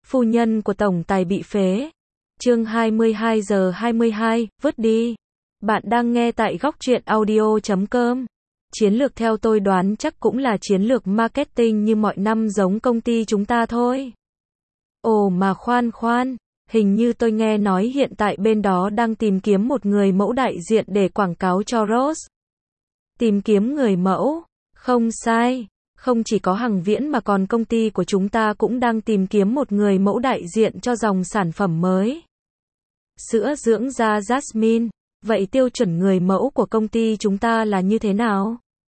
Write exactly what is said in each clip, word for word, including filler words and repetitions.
Phu nhân của tổng tài bị phế. Chương hai mươi hai giờ hai mươi hai, vứt đi. Bạn đang nghe tại góc truyện audio chấm com. Chiến lược theo tôi đoán chắc cũng là chiến lược marketing như mọi năm giống công ty chúng ta thôi. Ồ mà khoan khoan, hình như tôi nghe nói hiện tại bên đó đang tìm kiếm một người mẫu đại diện để quảng cáo cho Rose. Tìm kiếm người mẫu? Không sai. Không chỉ có Hằng Viễn mà còn công ty của chúng ta cũng đang tìm kiếm một người mẫu đại diện cho dòng sản phẩm mới. Sữa dưỡng da Jasmine. Vậy tiêu chuẩn người mẫu của công ty chúng ta là như thế nào?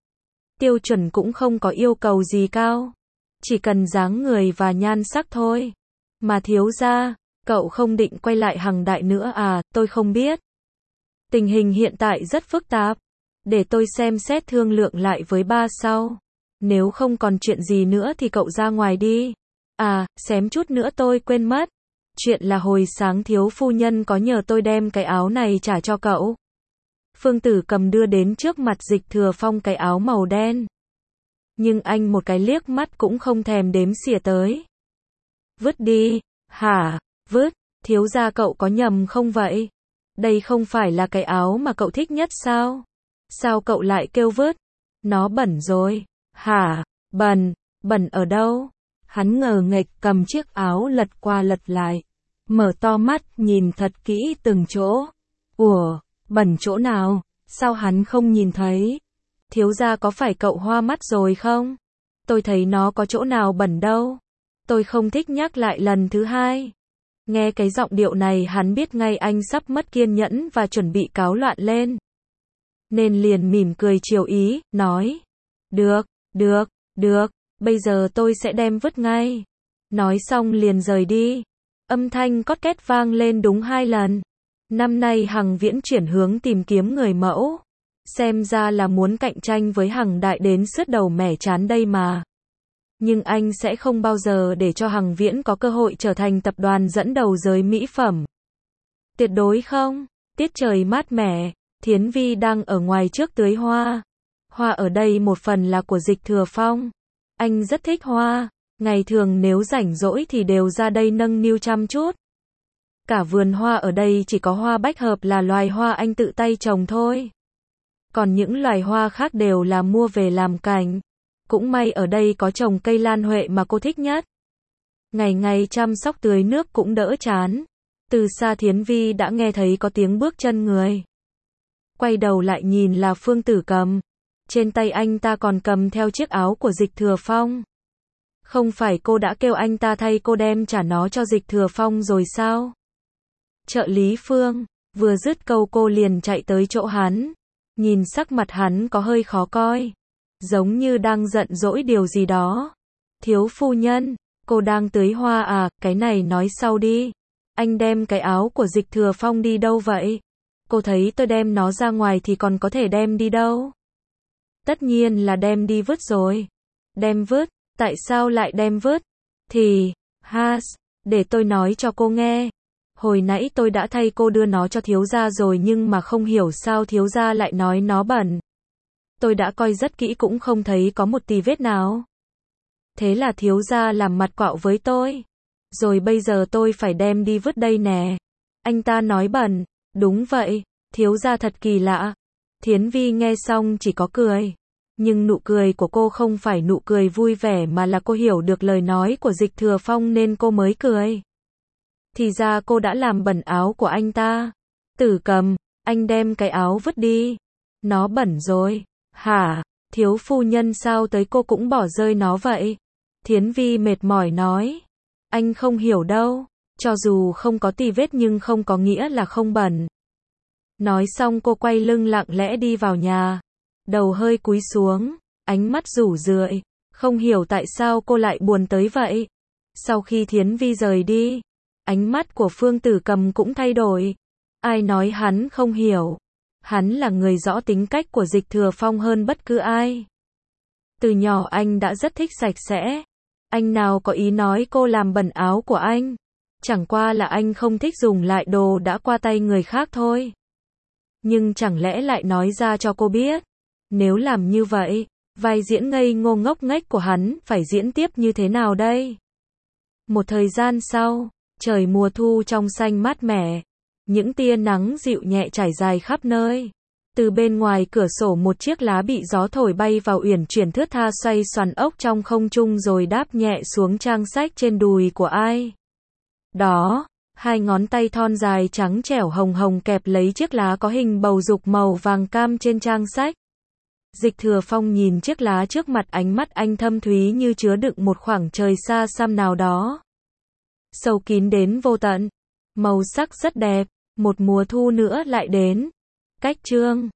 Tiêu chuẩn cũng không có yêu cầu gì cao. Chỉ cần dáng người và nhan sắc thôi. Mà thiếu gia, cậu không định quay lại Hằng Đại nữa à? Tôi không biết. Tình hình hiện tại rất phức tạp. Để tôi xem xét thương lượng lại với ba sau. Nếu không còn chuyện gì nữa thì cậu ra ngoài đi. À, xém chút nữa tôi quên mất. Chuyện là hồi sáng thiếu phu nhân có nhờ tôi đem cái áo này trả cho cậu. Phương Tử Cầm đưa đến trước mặt Dịch Thừa Phong cái áo màu đen. Nhưng anh một cái liếc mắt cũng không thèm đếm xỉa tới. Vứt đi. Hả? Vứt? Thiếu gia cậu có nhầm không vậy? Đây không phải là cái áo mà cậu thích nhất sao? Sao cậu lại kêu vứt? Nó bẩn rồi. Hả? Bẩn? Bẩn ở đâu? Hắn ngờ nghệch cầm chiếc áo lật qua lật lại. Mở to mắt nhìn thật kỹ từng chỗ. Ủa? Bẩn chỗ nào? Sao hắn không nhìn thấy? Thiếu gia có phải cậu hoa mắt rồi không? Tôi thấy nó có chỗ nào bẩn đâu. Tôi không thích nhắc lại lần thứ hai. Nghe cái giọng điệu này hắn biết ngay anh sắp mất kiên nhẫn và chuẩn bị cáo loạn lên. Nên liền mỉm cười chiều ý, nói. Được, được, được, bây giờ tôi sẽ đem vứt ngay. Nói xong liền rời đi. Âm thanh cót két vang lên đúng hai lần. Năm nay Hằng Viễn chuyển hướng tìm kiếm người mẫu. Xem ra là muốn cạnh tranh với Hằng Đại đến sứt đầu mẻ trán đây mà. Nhưng anh sẽ không bao giờ để cho Hằng Viễn có cơ hội trở thành tập đoàn dẫn đầu giới mỹ phẩm. Tuyệt đối không. Tiết trời mát mẻ, Thiến Vi đang ở ngoài trước tưới hoa. Hoa ở đây một phần là của Dịch Thừa Phong. Anh rất thích hoa, ngày thường nếu rảnh rỗi thì đều ra đây nâng niu chăm chút. Cả vườn hoa ở đây chỉ có hoa bách hợp là loài hoa anh tự tay trồng thôi. Còn những loài hoa khác đều là mua về làm cảnh. Cũng may ở đây có trồng cây lan huệ mà cô thích nhất. Ngày ngày chăm sóc tưới nước cũng đỡ chán. Từ xa Thiến Vi đã nghe thấy có tiếng bước chân người. Quay đầu lại nhìn là Phương Tử Cầm. Trên tay anh ta còn cầm theo chiếc áo của Dịch Thừa Phong. Không phải cô đã kêu anh ta thay cô đem trả nó cho Dịch Thừa Phong rồi sao? Trợ lý Phương, vừa dứt câu cô liền chạy tới chỗ hắn. Nhìn sắc mặt hắn có hơi khó coi. Giống như đang giận dỗi điều gì đó. Thiếu phu nhân, cô đang tưới hoa à, cái này nói sau đi. Anh đem cái áo của Dịch Thừa Phong đi đâu vậy? Cô thấy tôi đem nó ra ngoài thì còn có thể đem đi đâu? Tất nhiên là đem đi vứt rồi. Đem vứt? Tại sao lại đem vứt? Thì, Has, để tôi nói cho cô nghe. Hồi nãy tôi đã thay cô đưa nó cho thiếu gia rồi nhưng mà không hiểu sao thiếu gia lại nói nó bẩn. Tôi đã coi rất kỹ cũng không thấy có một tì vết nào. Thế là thiếu gia làm mặt quạo với tôi. Rồi bây giờ tôi phải đem đi vứt đây nè. Anh ta nói bẩn. Đúng vậy, thiếu gia thật kỳ lạ. Thiến Vi nghe xong chỉ có cười. Nhưng nụ cười của cô không phải nụ cười vui vẻ mà là cô hiểu được lời nói của Dịch Thừa Phong nên cô mới cười. Thì ra cô đã làm bẩn áo của anh ta. Tử Cầm, anh đem cái áo vứt đi. Nó bẩn rồi. Hả? Thiếu phu nhân sao tới cô cũng bỏ rơi nó vậy? Thiến Vi mệt mỏi nói. Anh không hiểu đâu. Cho dù không có tì vết nhưng không có nghĩa là không bẩn. Nói xong cô quay lưng lặng lẽ đi vào nhà. Đầu hơi cúi xuống, ánh mắt rủ rượi. Không hiểu tại sao cô lại buồn tới vậy. Sau khi Thiến Vi rời đi, ánh mắt của Phương Tử Cầm cũng thay đổi. Ai nói hắn không hiểu. Hắn là người rõ tính cách của Dịch Thừa Phong hơn bất cứ ai. Từ nhỏ anh đã rất thích sạch sẽ. Anh nào có ý nói cô làm bẩn áo của anh. Chẳng qua là anh không thích dùng lại đồ đã qua tay người khác thôi. Nhưng chẳng lẽ lại nói ra cho cô biết. Nếu làm như vậy, vai diễn ngây ngô ngốc nghếch của hắn phải diễn tiếp như thế nào đây? Một thời gian sau, trời mùa thu trong xanh mát mẻ, những tia nắng dịu nhẹ trải dài khắp nơi. Từ bên ngoài cửa sổ một chiếc lá bị gió thổi bay vào uyển chuyển thướt tha xoay xoắn ốc trong không trung rồi đáp nhẹ xuống trang sách trên đùi của ai. Đó, hai ngón tay thon dài trắng trẻo hồng hồng kẹp lấy chiếc lá có hình bầu dục màu vàng cam trên trang sách. Dịch Thừa Phong nhìn chiếc lá trước mặt, ánh mắt anh thâm thúy như chứa đựng một khoảng trời xa xăm nào đó. Sâu kín đến vô tận. Màu sắc rất đẹp. Một mùa thu nữa lại đến. Cách chương